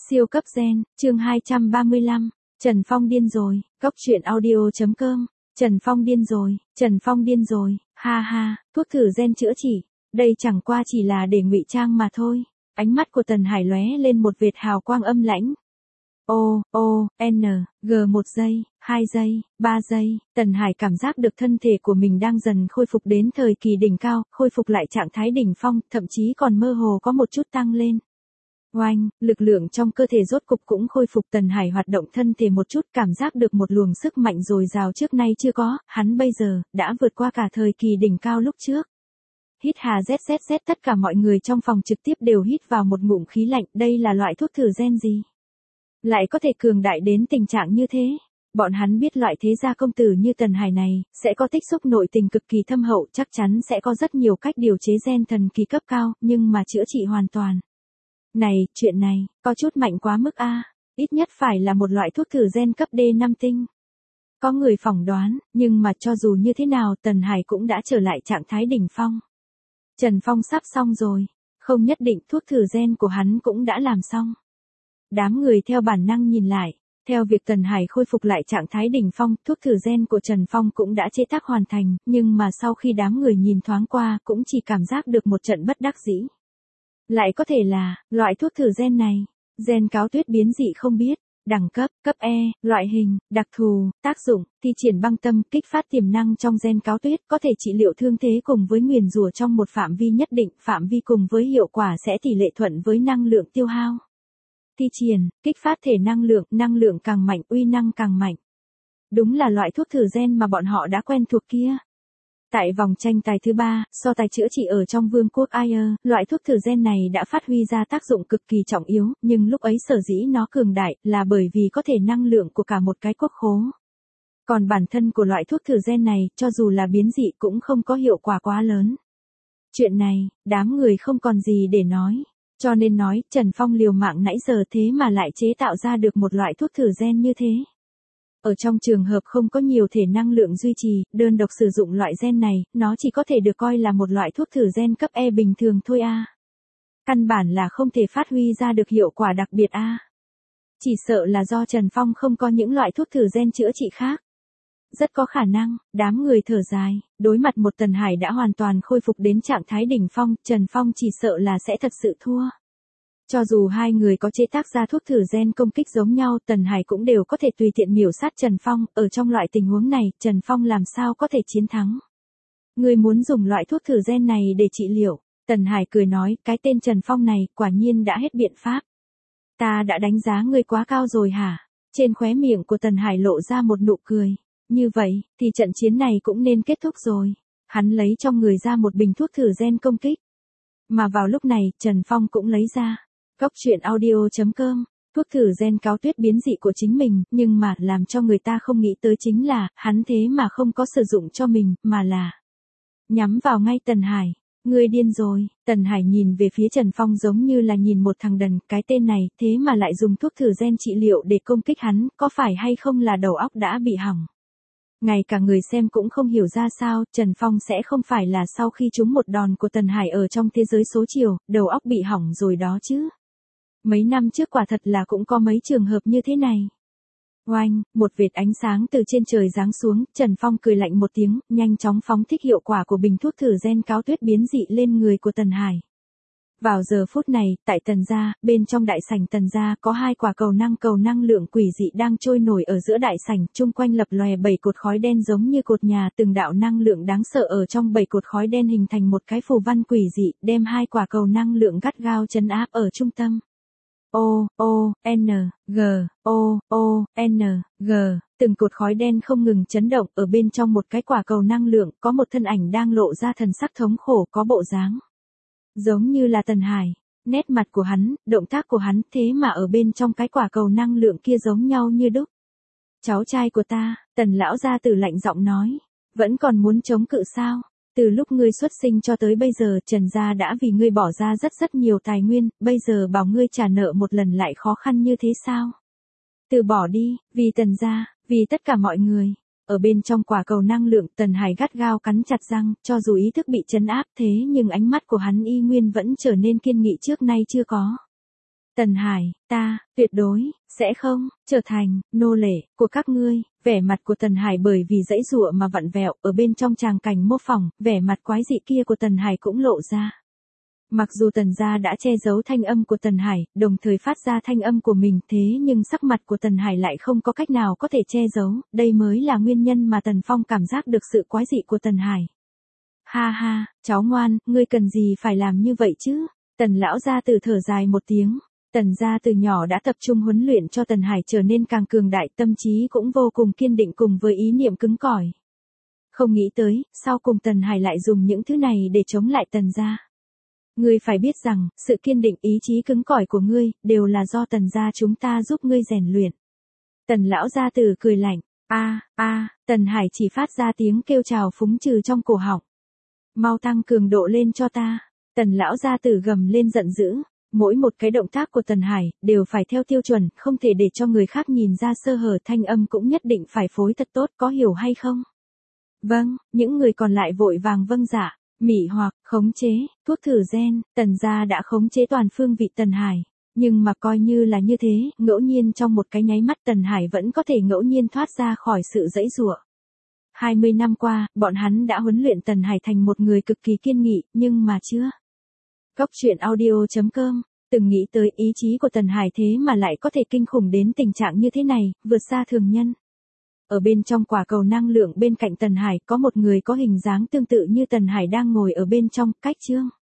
Siêu cấp gen, chương 235, Trần Phong điên rồi, cốc truyện audio.com, Trần Phong điên rồi, Trần Phong điên rồi, ha ha, thuốc thử gen chữa trị, đây chẳng qua chỉ là để ngụy trang mà thôi. Ánh mắt của Tần Hải lóe lên một vệt hào quang âm lãnh. G 1 giây, 2 giây, 3 giây, Tần Hải cảm giác được thân thể của mình đang dần khôi phục đến thời kỳ đỉnh cao, khôi phục lại trạng thái đỉnh phong, thậm chí còn mơ hồ có một chút tăng lên. Oanh, lực lượng trong cơ thể rốt cục cũng khôi phục. Tần Hải hoạt động thân thể một chút, cảm giác được một luồng sức mạnh dồi dào trước nay chưa có, hắn bây giờ đã vượt qua cả thời kỳ đỉnh cao lúc trước. Hít hà zzz, tất cả mọi người trong phòng trực tiếp đều hít vào một ngụm khí lạnh. Đây là loại thuốc thử gen gì? Lại có thể cường đại đến tình trạng như thế. Bọn hắn biết loại thế gia công tử như Tần Hải này, sẽ có tích xúc nội tình cực kỳ thâm hậu, chắc chắn sẽ có rất nhiều cách điều chế gen thần kỳ cấp cao, nhưng mà chữa trị hoàn toàn. Này, chuyện này, có chút mạnh quá mức a, ít nhất phải là một loại thuốc thử gen cấp D5 tinh. Có người phỏng đoán, nhưng mà cho dù như thế nào Tần Hải cũng đã trở lại trạng thái đỉnh phong. Trần Phong sắp xong rồi, không nhất định thuốc thử gen của hắn cũng đã làm xong. Đám người theo bản năng nhìn lại, theo việc Tần Hải khôi phục lại trạng thái đỉnh phong, thuốc thử gen của Trần Phong cũng đã chế tác hoàn thành, nhưng mà sau khi đám người nhìn thoáng qua cũng chỉ cảm giác được một trận bất đắc dĩ. Lại có thể là, loại thuốc thử gen này, gen cáo tuyết biến dị không biết, đẳng cấp, cấp E, loại hình, đặc thù, tác dụng, thi triển băng tâm, kích phát tiềm năng trong gen cáo tuyết, có thể trị liệu thương thế cùng với nguyền rủa trong một phạm vi nhất định, phạm vi cùng với hiệu quả sẽ tỷ lệ thuận với năng lượng tiêu hao. Thi triển, kích phát thể năng lượng càng mạnh, uy năng càng mạnh. Đúng là loại thuốc thử gen mà bọn họ đã quen thuộc kia. Tại vòng tranh tài thứ 3, so tài chữa trị ở trong vương quốc Ayer, loại thuốc thử gen này đã phát huy ra tác dụng cực kỳ trọng yếu, nhưng lúc ấy sở dĩ nó cường đại là bởi vì có thể năng lượng của cả một cái quốc khố. Còn bản thân của loại thuốc thử gen này, cho dù là biến dị cũng không có hiệu quả quá lớn. Chuyện này, đám người không còn gì để nói. Cho nên nói, Trần Phong liều mạng nãy giờ thế mà lại chế tạo ra được một loại thuốc thử gen như thế. Ở trong trường hợp không có nhiều thể năng lượng duy trì, đơn độc sử dụng loại gen này, nó chỉ có thể được coi là một loại thuốc thử gen cấp E bình thường thôi a. Căn bản là không thể phát huy ra được hiệu quả đặc biệt a. Chỉ sợ là do Trần Phong không có những loại thuốc thử gen chữa trị khác. Rất có khả năng, đám người thở dài, đối mặt một Tần Hải đã hoàn toàn khôi phục đến trạng thái đỉnh phong, Trần Phong chỉ sợ là sẽ thật sự thua. Cho dù hai người có chế tác ra thuốc thử gen công kích giống nhau, Tần Hải cũng đều có thể tùy tiện miểu sát Trần Phong, ở trong loại tình huống này, Trần Phong làm sao có thể chiến thắng. Người muốn dùng loại thuốc thử gen này để trị liệu, Tần Hải cười nói, cái tên Trần Phong này, quả nhiên đã hết biện pháp. Ta đã đánh giá ngươi quá cao rồi hả? Trên khóe miệng của Tần Hải lộ ra một nụ cười. Như vậy, thì trận chiến này cũng nên kết thúc rồi. Hắn lấy trong người ra một bình thuốc thử gen công kích. Mà vào lúc này, Trần Phong cũng lấy ra. Cốc truyện audio.com, thuốc thử gen cáo tuyết biến dị của chính mình, nhưng mà làm cho người ta không nghĩ tới chính là, hắn thế mà không có sử dụng cho mình, mà là nhắm vào ngay Tần Hải. Ngươi điên rồi, Tần Hải nhìn về phía Trần Phong giống như là nhìn một thằng đần, cái tên này, thế mà lại dùng thuốc thử gen trị liệu để công kích hắn, có phải hay không là đầu óc đã bị hỏng. Ngay cả người xem cũng không hiểu ra sao, Trần Phong sẽ không phải là sau khi trúng một đòn của Tần Hải ở trong thế giới số chiều, đầu óc bị hỏng rồi đó chứ. Mấy năm trước quả thật là cũng có mấy trường hợp như thế này. Oanh, một vệt ánh sáng từ trên trời giáng xuống, Trần Phong cười lạnh một tiếng, nhanh chóng phóng thích hiệu quả của bình thuốc thử gen cáo tuyết biến dị lên người của Tần Hải. Vào giờ phút này, tại Tần gia, bên trong đại sảnh Tần gia có hai quả cầu năng lượng quỷ dị đang trôi nổi ở giữa đại sảnh, chung quanh lập lòe 7 cột khói đen giống như cột nhà, từng đạo năng lượng đáng sợ ở trong 7 cột khói đen hình thành một cái phù văn quỷ dị, đem hai quả cầu năng lượng gắt gao trấn áp ở trung tâm. G, từng cột khói đen không ngừng chấn động, ở bên trong một cái quả cầu năng lượng, có một thân ảnh đang lộ ra thần sắc thống khổ, có bộ dáng giống như là Tần Hải, nét mặt của hắn, động tác của hắn, thế mà ở bên trong cái quả cầu năng lượng kia giống nhau như đúc. Cháu trai của ta, Tần lão gia tử lạnh giọng nói, vẫn còn muốn chống cự sao? Từ lúc ngươi xuất sinh cho tới bây giờ, Trần gia đã vì ngươi bỏ ra rất nhiều tài nguyên, bây giờ bảo ngươi trả nợ một lần lại khó khăn như thế sao? Từ bỏ đi, vì Tần gia, vì tất cả mọi người. Ở bên trong quả cầu năng lượng, Tần Hải gắt gao cắn chặt răng, cho dù ý thức bị trấn áp thế nhưng ánh mắt của hắn y nguyên vẫn trở nên kiên nghị trước nay chưa có. Tần Hải, ta, tuyệt đối, sẽ không, trở thành, nô lệ, của các ngươi. Vẻ mặt của Tần Hải bởi vì dãy dụa mà vặn vẹo, ở bên trong tràng cảnh mô phỏng, vẻ mặt quái dị kia của Tần Hải cũng lộ ra. Mặc dù Tần gia đã che giấu thanh âm của Tần Hải, đồng thời phát ra thanh âm của mình, thế nhưng sắc mặt của Tần Hải lại không có cách nào có thể che giấu, đây mới là nguyên nhân mà Tần Phong cảm giác được sự quái dị của Tần Hải. Ha ha, cháu ngoan, ngươi cần gì phải làm như vậy chứ? Tần lão gia tử thở dài một tiếng. Tần gia từ nhỏ đã tập trung huấn luyện cho Tần Hải trở nên càng cường đại, tâm trí cũng vô cùng kiên định cùng với ý niệm cứng cỏi. Không nghĩ tới, sau cùng Tần Hải lại dùng những thứ này để chống lại Tần gia. Ngươi phải biết rằng, sự kiên định ý chí cứng cỏi của ngươi, đều là do Tần gia chúng ta giúp ngươi rèn luyện. Tần lão gia tử cười lạnh, Tần Hải chỉ phát ra tiếng kêu trào phúng trừ trong cổ họng. Mau tăng cường độ lên cho ta. Tần lão gia tử gầm lên giận dữ. Mỗi một cái động tác của Tần Hải, đều phải theo tiêu chuẩn, không thể để cho người khác nhìn ra sơ hở, thanh âm cũng nhất định phải phối thật tốt, có hiểu hay không? Vâng, những người còn lại vội vàng vâng dạ. Mị hoặc, khống chế, thuốc thử gen, Tần gia đã khống chế toàn phương vị Tần Hải. Nhưng mà coi như là như thế, ngẫu nhiên trong một cái nháy mắt Tần Hải vẫn có thể ngẫu nhiên thoát ra khỏi sự dãy giụa. 20 năm qua, bọn hắn đã huấn luyện Tần Hải thành một người cực kỳ kiên nghị, nhưng mà chưa. Góc truyện audio.com, từng nghĩ tới ý chí của Tần Hải thế mà lại có thể kinh khủng đến tình trạng như thế này, vượt xa thường nhân. Ở bên trong quả cầu năng lượng bên cạnh Tần Hải có một người có hình dáng tương tự như Tần Hải đang ngồi ở bên trong, cách chương.